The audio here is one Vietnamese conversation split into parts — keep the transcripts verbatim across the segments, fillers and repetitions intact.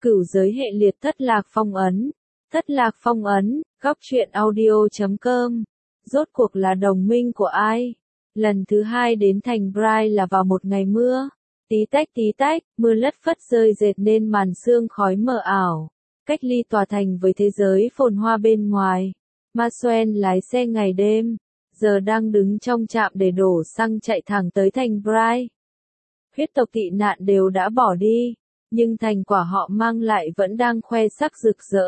Cửu giới hệ liệt thất lạc phong ấn. Thất lạc phong ấn, góc truyện audio chấm com. Rốt cuộc là đồng minh của ai? Lần thứ hai đến thành Brai là vào một ngày mưa. Tí tách tí tách, mưa lất phất rơi dệt nên màn sương khói mờ ảo. Cách ly tòa thành với thế giới phồn hoa bên ngoài. Ma Xoen lái xe ngày đêm, giờ đang đứng trong trạm để đổ xăng chạy thẳng tới thành Brai. Huyết tộc tị nạn đều đã bỏ đi, nhưng thành quả họ mang lại vẫn đang khoe sắc rực rỡ.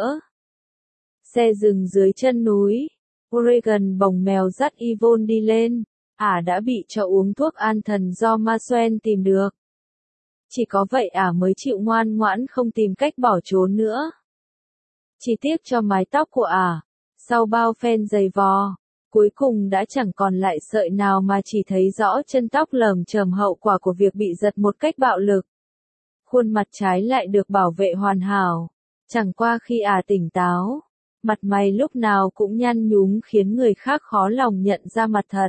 Xe dừng dưới chân núi, Oregon bồng mèo dắt Yvonne đi lên, ả đã bị cho uống thuốc an thần do Ma Xoen tìm được. Chỉ có vậy ả mới chịu ngoan ngoãn không tìm cách bỏ trốn nữa. Chỉ tiếc cho mái tóc của ả, sau bao phen giày vò, cuối cùng đã chẳng còn lại sợi nào mà chỉ thấy rõ chân tóc lởm chởm hậu quả của việc bị giật một cách bạo lực. Khuôn mặt trái lại được bảo vệ hoàn hảo, chẳng qua khi ả tỉnh táo, mặt mày lúc nào cũng nhăn nhúm khiến người khác khó lòng nhận ra mặt thật.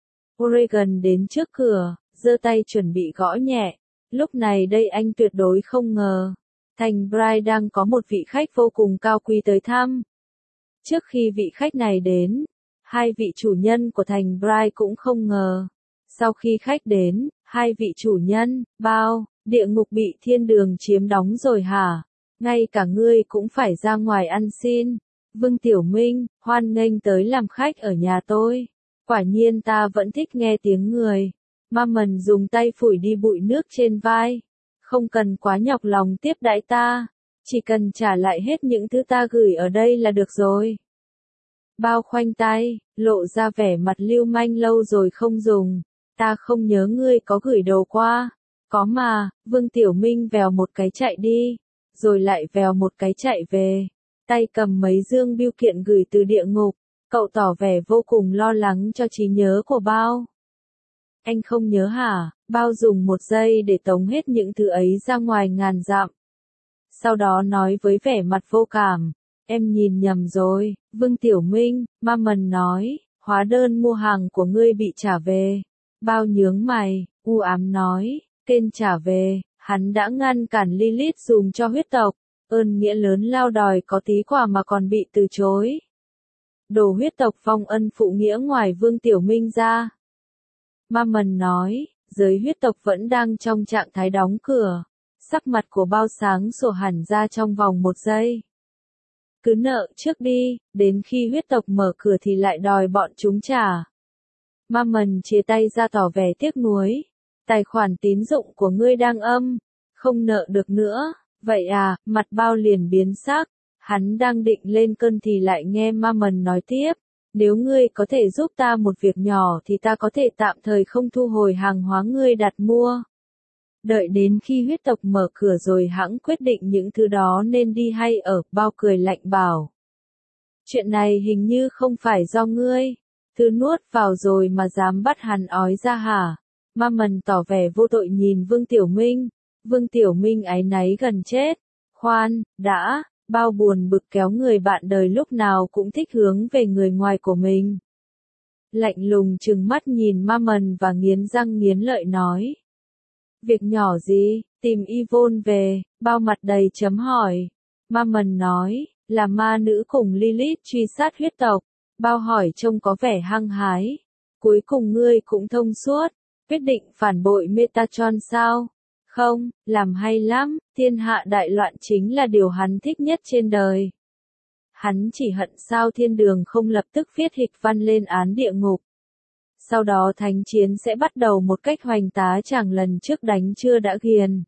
Oregon đến trước cửa, giơ tay chuẩn bị gõ nhẹ, lúc này đây anh tuyệt đối không ngờ, thành Brai đang có một vị khách vô cùng cao quý tới thăm. Trước khi vị khách này đến, hai vị chủ nhân của thành Brai cũng không ngờ. Sau khi khách đến, hai vị chủ nhân, bao, địa ngục bị thiên đường chiếm đóng rồi hả? Ngay cả ngươi cũng phải ra ngoài ăn xin. Vương Tiểu Minh, hoan nghênh tới làm khách ở nhà tôi. Quả nhiên ta vẫn thích nghe tiếng người. Ma Mần dùng tay phủi đi bụi nước trên vai. Không cần quá nhọc lòng tiếp đãi ta. Chỉ cần trả lại hết những thứ ta gửi ở đây là được rồi. Bao khoanh tay, lộ ra vẻ mặt lưu manh lâu rồi không dùng. Ta không nhớ ngươi có gửi đồ qua. Có mà, Vương Tiểu Minh vèo một cái chạy đi, rồi lại vèo một cái chạy về. Tay cầm mấy dương bưu kiện gửi từ địa ngục, cậu tỏ vẻ vô cùng lo lắng cho trí nhớ của Bao. Anh không nhớ hả? Bao dùng một giây để tống hết những thứ ấy ra ngoài ngàn dặm. Sau đó nói với vẻ mặt vô cảm, em nhìn nhầm rồi, Vương Tiểu Minh. Ma Mần nói, hóa đơn mua hàng của ngươi bị trả về. Bao nhướng mày, u ám nói, kênh trả về, hắn đã ngăn cản Lilith dùng cho huyết tộc, ơn nghĩa lớn lao đòi có tí quà mà còn bị từ chối. Đồ huyết tộc phong ân phụ nghĩa ngoài Vương Tiểu Minh ra. Ma Mần nói, giới huyết tộc vẫn đang trong trạng thái đóng cửa, sắc mặt của Bao sáng sủa hẳn ra trong vòng một giây. Cứ nợ trước đi, đến khi huyết tộc mở cửa thì lại đòi bọn chúng trả. Ma Mần chia tay ra tỏ vẻ tiếc nuối. Tài khoản tín dụng của ngươi đang âm, không nợ được nữa. Vậy à, mặt Bao liền biến sắc. Hắn đang định lên cơn thì lại nghe Ma Mần nói tiếp. Nếu ngươi có thể giúp ta một việc nhỏ thì ta có thể tạm thời không thu hồi hàng hóa ngươi đặt mua. Đợi đến khi huyết tộc mở cửa rồi hãng quyết định những thứ đó nên đi hay ở. Bao cười lạnh bảo. Chuyện này hình như không phải do ngươi. Thứ nuốt vào rồi mà dám bắt hắn ói ra hả? Ma Mần tỏ vẻ vô tội nhìn Vương Tiểu Minh. Vương Tiểu Minh áy náy gần chết. Khoan, đã, Bao buồn bực kéo người bạn đời lúc nào cũng thích hướng về người ngoài của mình. Lạnh lùng trừng mắt nhìn Ma Mần và nghiến răng nghiến lợi nói. Việc nhỏ gì, tìm Yvonne về. Bao mặt đầy chấm hỏi. Ma Mần nói, là ma nữ cùng Lilith truy sát huyết tộc. Bao hỏi trông có vẻ hăng hái. Cuối cùng ngươi cũng thông suốt, quyết định phản bội Metatron sao? Không, làm hay lắm, thiên hạ đại loạn chính là điều hắn thích nhất trên đời. Hắn chỉ hận sao thiên đường không lập tức viết hịch văn lên án địa ngục. Sau đó thánh chiến sẽ bắt đầu một cách hoành tá chẳng lần trước đánh chưa đã ghiền.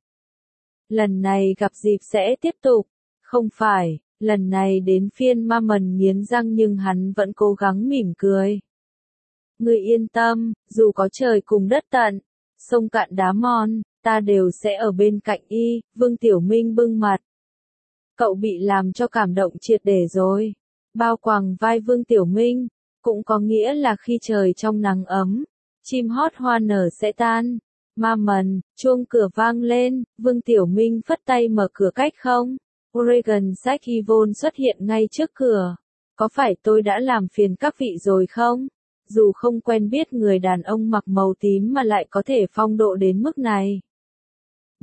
Lần này gặp dịp sẽ tiếp tục, không phải, lần này đến phiên Ma Mần nghiến răng nhưng hắn vẫn cố gắng mỉm cười. Ngươi yên tâm, dù có trời cùng đất tận, sông cạn đá mòn, ta đều sẽ ở bên cạnh y. Vương Tiểu Minh bưng mặt. Cậu bị làm cho cảm động triệt để rồi. Bao quàng vai Vương Tiểu Minh, cũng có nghĩa là khi trời trong nắng ấm, chim hót hoa nở sẽ tan. Ma Mần, chuông cửa vang lên, Vương Tiểu Minh phất tay mở cửa cách không. Oregon sách Yvonne xuất hiện ngay trước cửa. Có phải tôi đã làm phiền các vị rồi không? Dù không quen biết người đàn ông mặc màu tím mà lại có thể phong độ đến mức này.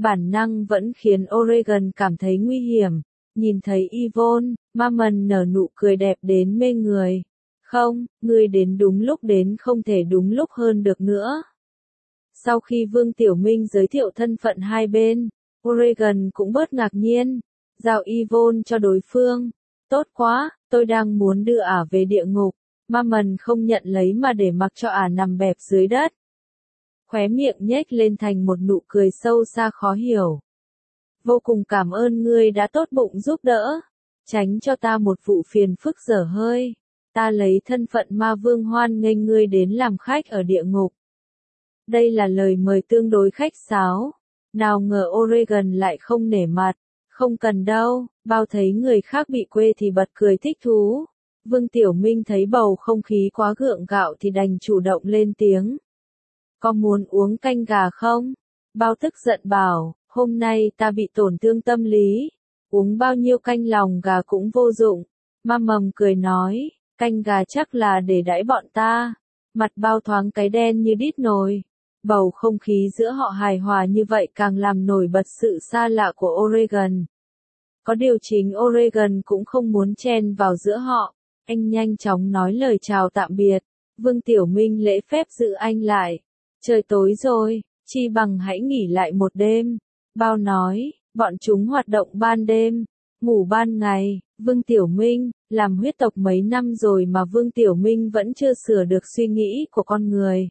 bản năng vẫn khiến Oregon cảm thấy nguy hiểm. Nhìn thấy Yvonne, Mammon nở nụ cười đẹp đến mê người. Không, ngươi đến đúng lúc, đến không thể đúng lúc hơn được nữa. Sau khi Vương Tiểu Minh giới thiệu thân phận hai bên, Oregon cũng bớt ngạc nhiên, giao Yvonne cho đối phương. Tốt quá, tôi đang muốn đưa ả về địa ngục. Mammon không nhận lấy mà để mặc cho ả nằm bẹp dưới đất. Khóe miệng nhếch lên thành một nụ cười sâu xa khó hiểu. Vô cùng cảm ơn ngươi đã tốt bụng giúp đỡ. Tránh cho ta một vụ phiền phức dở hơi. Ta lấy thân phận ma vương hoan nghênh ngươi đến làm khách ở địa ngục. Đây là lời mời tương đối khách sáo. Nào ngờ Oregon lại không nể mặt. Không cần đâu, bao thấy người khác bị quê thì bật cười thích thú. Vương Tiểu Minh thấy bầu không khí quá gượng gạo thì đành chủ động lên tiếng. Có muốn uống canh gà không? Bao tức giận bảo, hôm nay ta bị tổn thương tâm lý. Uống bao nhiêu canh lòng gà cũng vô dụng. Ma Mầm cười nói, canh gà chắc là để đãi bọn ta. Mặt bao thoáng cái đen như đít nồi. Bầu không khí giữa họ hài hòa như vậy càng làm nổi bật sự xa lạ của Oregon. Có điều chính Oregon cũng không muốn chen vào giữa họ. Anh nhanh chóng nói lời chào tạm biệt. Vương Tiểu Minh lễ phép giữ anh lại. Trời tối rồi, chi bằng hãy nghỉ lại một đêm. Bao nói, bọn chúng hoạt động ban đêm, ngủ ban ngày. Vương Tiểu Minh, làm huyết tộc mấy năm rồi mà Vương Tiểu Minh vẫn chưa sửa được suy nghĩ của con người.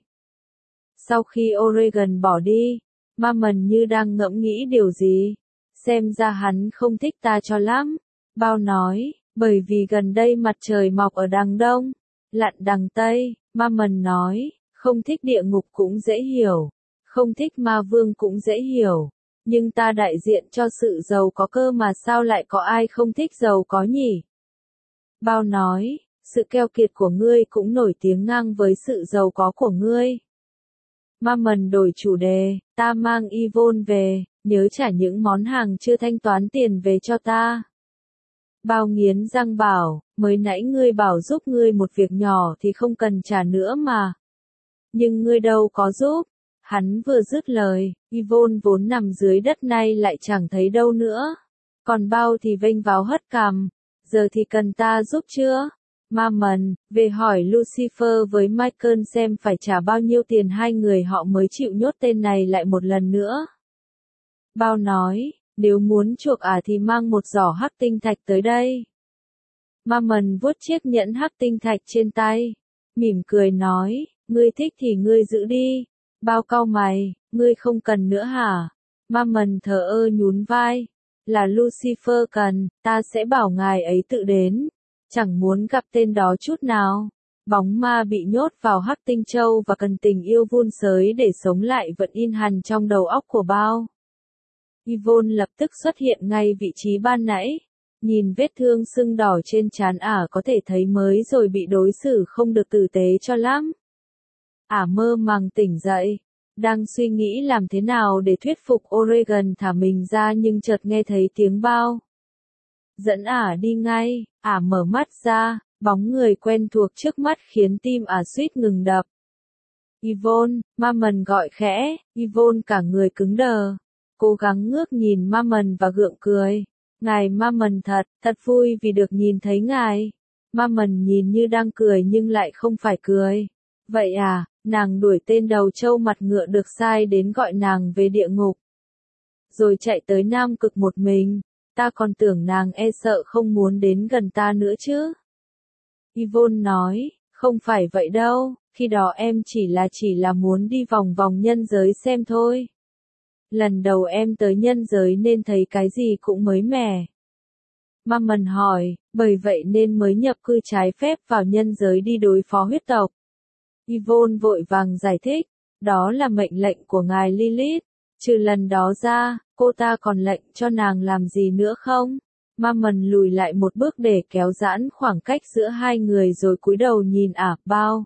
Sau khi Oregon bỏ đi, Mammon như đang ngẫm nghĩ điều gì. Xem ra hắn không thích ta cho lắm. Bao nói, bởi vì gần đây mặt trời mọc ở đằng đông, lặn đằng tây. Mammon nói, không thích địa ngục cũng dễ hiểu, không thích ma vương cũng dễ hiểu. Nhưng ta đại diện cho sự giàu có cơ mà sao lại có ai không thích giàu có nhỉ? Bao nói, sự keo kiệt của ngươi cũng nổi tiếng ngang với sự giàu có của ngươi. Mammon đổi chủ đề, ta mang Yvonne về, nhớ trả những món hàng chưa thanh toán tiền về cho ta. Bao nghiến răng bảo, mới nãy ngươi bảo giúp ngươi một việc nhỏ thì không cần trả nữa mà. Nhưng ngươi đâu có giúp. Hắn vừa dứt lời, Yvonne vốn nằm dưới đất nay lại chẳng thấy đâu nữa. Còn bao thì vênh váo hất cằm. Giờ thì cần ta giúp chưa? Mammon, về hỏi Lucifer với Michael xem phải trả bao nhiêu tiền hai người họ mới chịu nhốt tên này lại một lần nữa. Bao nói, nếu muốn chuộc ả à thì mang một giỏ hắc tinh thạch tới đây. Mammon vuốt chiếc nhẫn hắc tinh thạch trên tay. Mỉm cười nói, ngươi thích thì ngươi giữ đi. Bao cau mày, ngươi không cần nữa hả? Mammon thờ ơ nhún vai. Là Lucifer cần, ta sẽ bảo ngài ấy tự đến. Chẳng muốn gặp tên đó chút nào. Bóng ma bị nhốt vào hắc tinh châu và cần tình yêu vun sới để sống lại vẫn in hằn trong đầu óc của bao. Yvonne lập tức xuất hiện ngay vị trí ban nãy. Nhìn vết thương sưng đỏ trên trán ả có thể thấy mới rồi bị đối xử không được tử tế cho lắm. Ả mơ màng tỉnh dậy, đang suy nghĩ làm thế nào để thuyết phục Oregon thả mình ra nhưng chợt nghe thấy tiếng bao. Dẫn ả đi ngay, ả mở mắt ra, bóng người quen thuộc trước mắt khiến tim ả suýt ngừng đập. Yvonne, Mammon gọi khẽ, Yvonne cả người cứng đờ. Cố gắng ngước nhìn Mammon và gượng cười. Ngài Mammon thật, thật vui vì được nhìn thấy ngài. Mammon nhìn như đang cười nhưng lại không phải cười. Vậy à, nàng đuổi tên đầu trâu mặt ngựa được sai đến gọi nàng về địa ngục. Rồi chạy tới Nam Cực một mình. Ta còn tưởng nàng e sợ không muốn đến gần ta nữa chứ. Yvonne nói, không phải vậy đâu, khi đó em chỉ là chỉ là muốn đi vòng vòng nhân giới xem thôi. Lần đầu em tới nhân giới nên thấy cái gì cũng mới mẻ. Mammon hỏi, bởi vậy nên mới nhập cư trái phép vào nhân giới đi đối phó huyết tộc. Yvonne vội vàng giải thích, đó là mệnh lệnh của ngài Lilith. Trừ lần đó ra, cô ta còn lệnh cho nàng làm gì nữa không? Mammon lùi lại một bước để kéo giãn khoảng cách giữa hai người rồi cúi đầu nhìn ả, bao.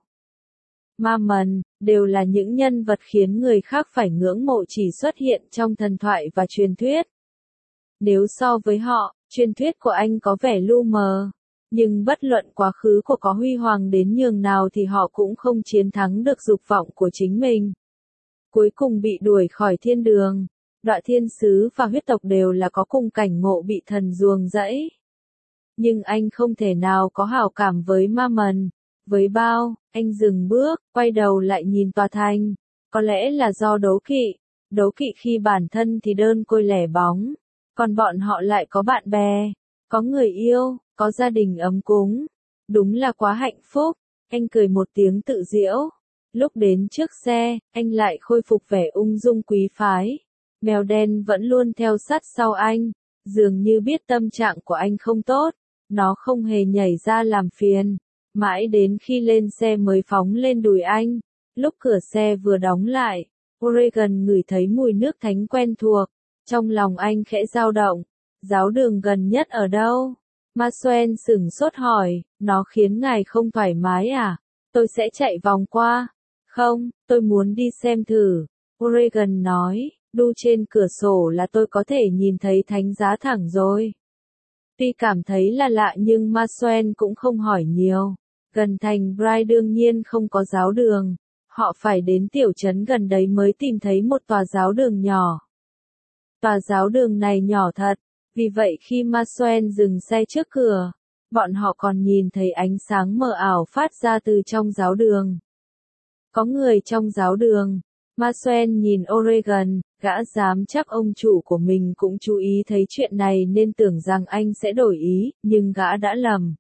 Mammon, đều là những nhân vật khiến người khác phải ngưỡng mộ chỉ xuất hiện trong thần thoại và truyền thuyết. Nếu so với họ, truyền thuyết của anh có vẻ lu mờ. Nhưng bất luận quá khứ của có huy hoàng đến nhường nào thì họ cũng không chiến thắng được dục vọng của chính mình. Cuối cùng bị đuổi khỏi thiên đường. Đoạ thiên sứ và huyết tộc đều là có cùng cảnh ngộ bị thần ruồng rẫy. Nhưng anh không thể nào có hảo cảm với ma mần. Với bao, anh dừng bước, quay đầu lại nhìn tòa thành. Có lẽ là do đố kỵ. Đố kỵ khi bản thân thì đơn côi lẻ bóng. Còn bọn họ lại có bạn bè, có người yêu, có gia đình ấm cúng. Đúng là quá hạnh phúc. Anh cười một tiếng tự giễu. Lúc đến trước xe, anh lại khôi phục vẻ ung dung quý phái. Mèo đen vẫn luôn theo sát sau anh, dường như biết tâm trạng của anh không tốt. Nó không hề nhảy ra làm phiền. Mãi đến khi lên xe mới phóng lên đùi anh. Lúc cửa xe vừa đóng lại, Oregon ngửi thấy mùi nước thánh quen thuộc. Trong lòng anh khẽ dao động. Giáo đường gần nhất ở đâu? Maxwell sửng sốt hỏi, nó khiến ngài không thoải mái à? Tôi sẽ chạy vòng qua. Không, tôi muốn đi xem thử. Oregon nói, đu trên cửa sổ là tôi có thể nhìn thấy thánh giá thẳng rồi. Tuy cảm thấy là lạ nhưng Maxwell cũng không hỏi nhiều. Gần thành Bry đương nhiên không có giáo đường. Họ phải đến tiểu trấn gần đấy mới tìm thấy một tòa giáo đường nhỏ. Tòa giáo đường này nhỏ thật, vì vậy khi Maxwell dừng xe trước cửa, bọn họ còn nhìn thấy ánh sáng mờ ảo phát ra từ trong giáo đường. Có người trong giáo đường. Maxwell nhìn Oregon, gã dám chắc ông chủ của mình cũng chú ý thấy chuyện này nên tưởng rằng anh sẽ đổi ý, nhưng gã đã lầm.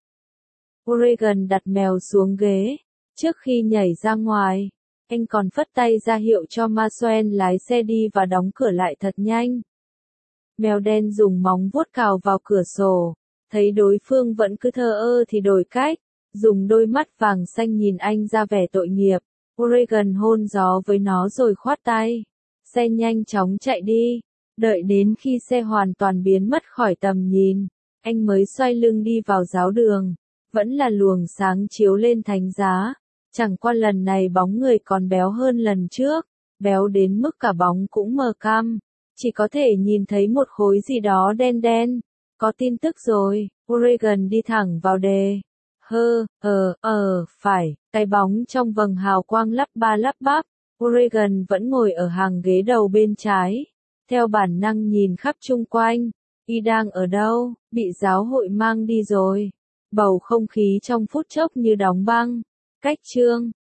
Oregon đặt mèo xuống ghế. Trước khi nhảy ra ngoài, anh còn phất tay ra hiệu cho Maxwell lái xe đi và đóng cửa lại thật nhanh. Mèo đen dùng móng vuốt cào vào cửa sổ, thấy đối phương vẫn cứ thờ ơ thì đổi cách, dùng đôi mắt vàng xanh nhìn anh ra vẻ tội nghiệp. Oregon hôn gió với nó rồi khoát tay. Xe nhanh chóng chạy đi. Đợi đến khi xe hoàn toàn biến mất khỏi tầm nhìn, anh mới xoay lưng đi vào giáo đường. Vẫn là luồng sáng chiếu lên thánh giá. Chẳng qua lần này bóng người còn béo hơn lần trước. Béo đến mức cả bóng cũng mờ căm. Chỉ có thể nhìn thấy một khối gì đó đen đen. Có tin tức rồi. Oregon đi thẳng vào đề. Hơ, ờ, ờ, phải, cái bóng trong vầng hào quang lắp ba lắp bắp. Oregon vẫn ngồi ở hàng ghế đầu bên trái. Theo bản năng nhìn khắp chung quanh. Y đang ở đâu? Bị giáo hội mang đi rồi. Bầu không khí trong phút chốc như đóng băng. Cách chương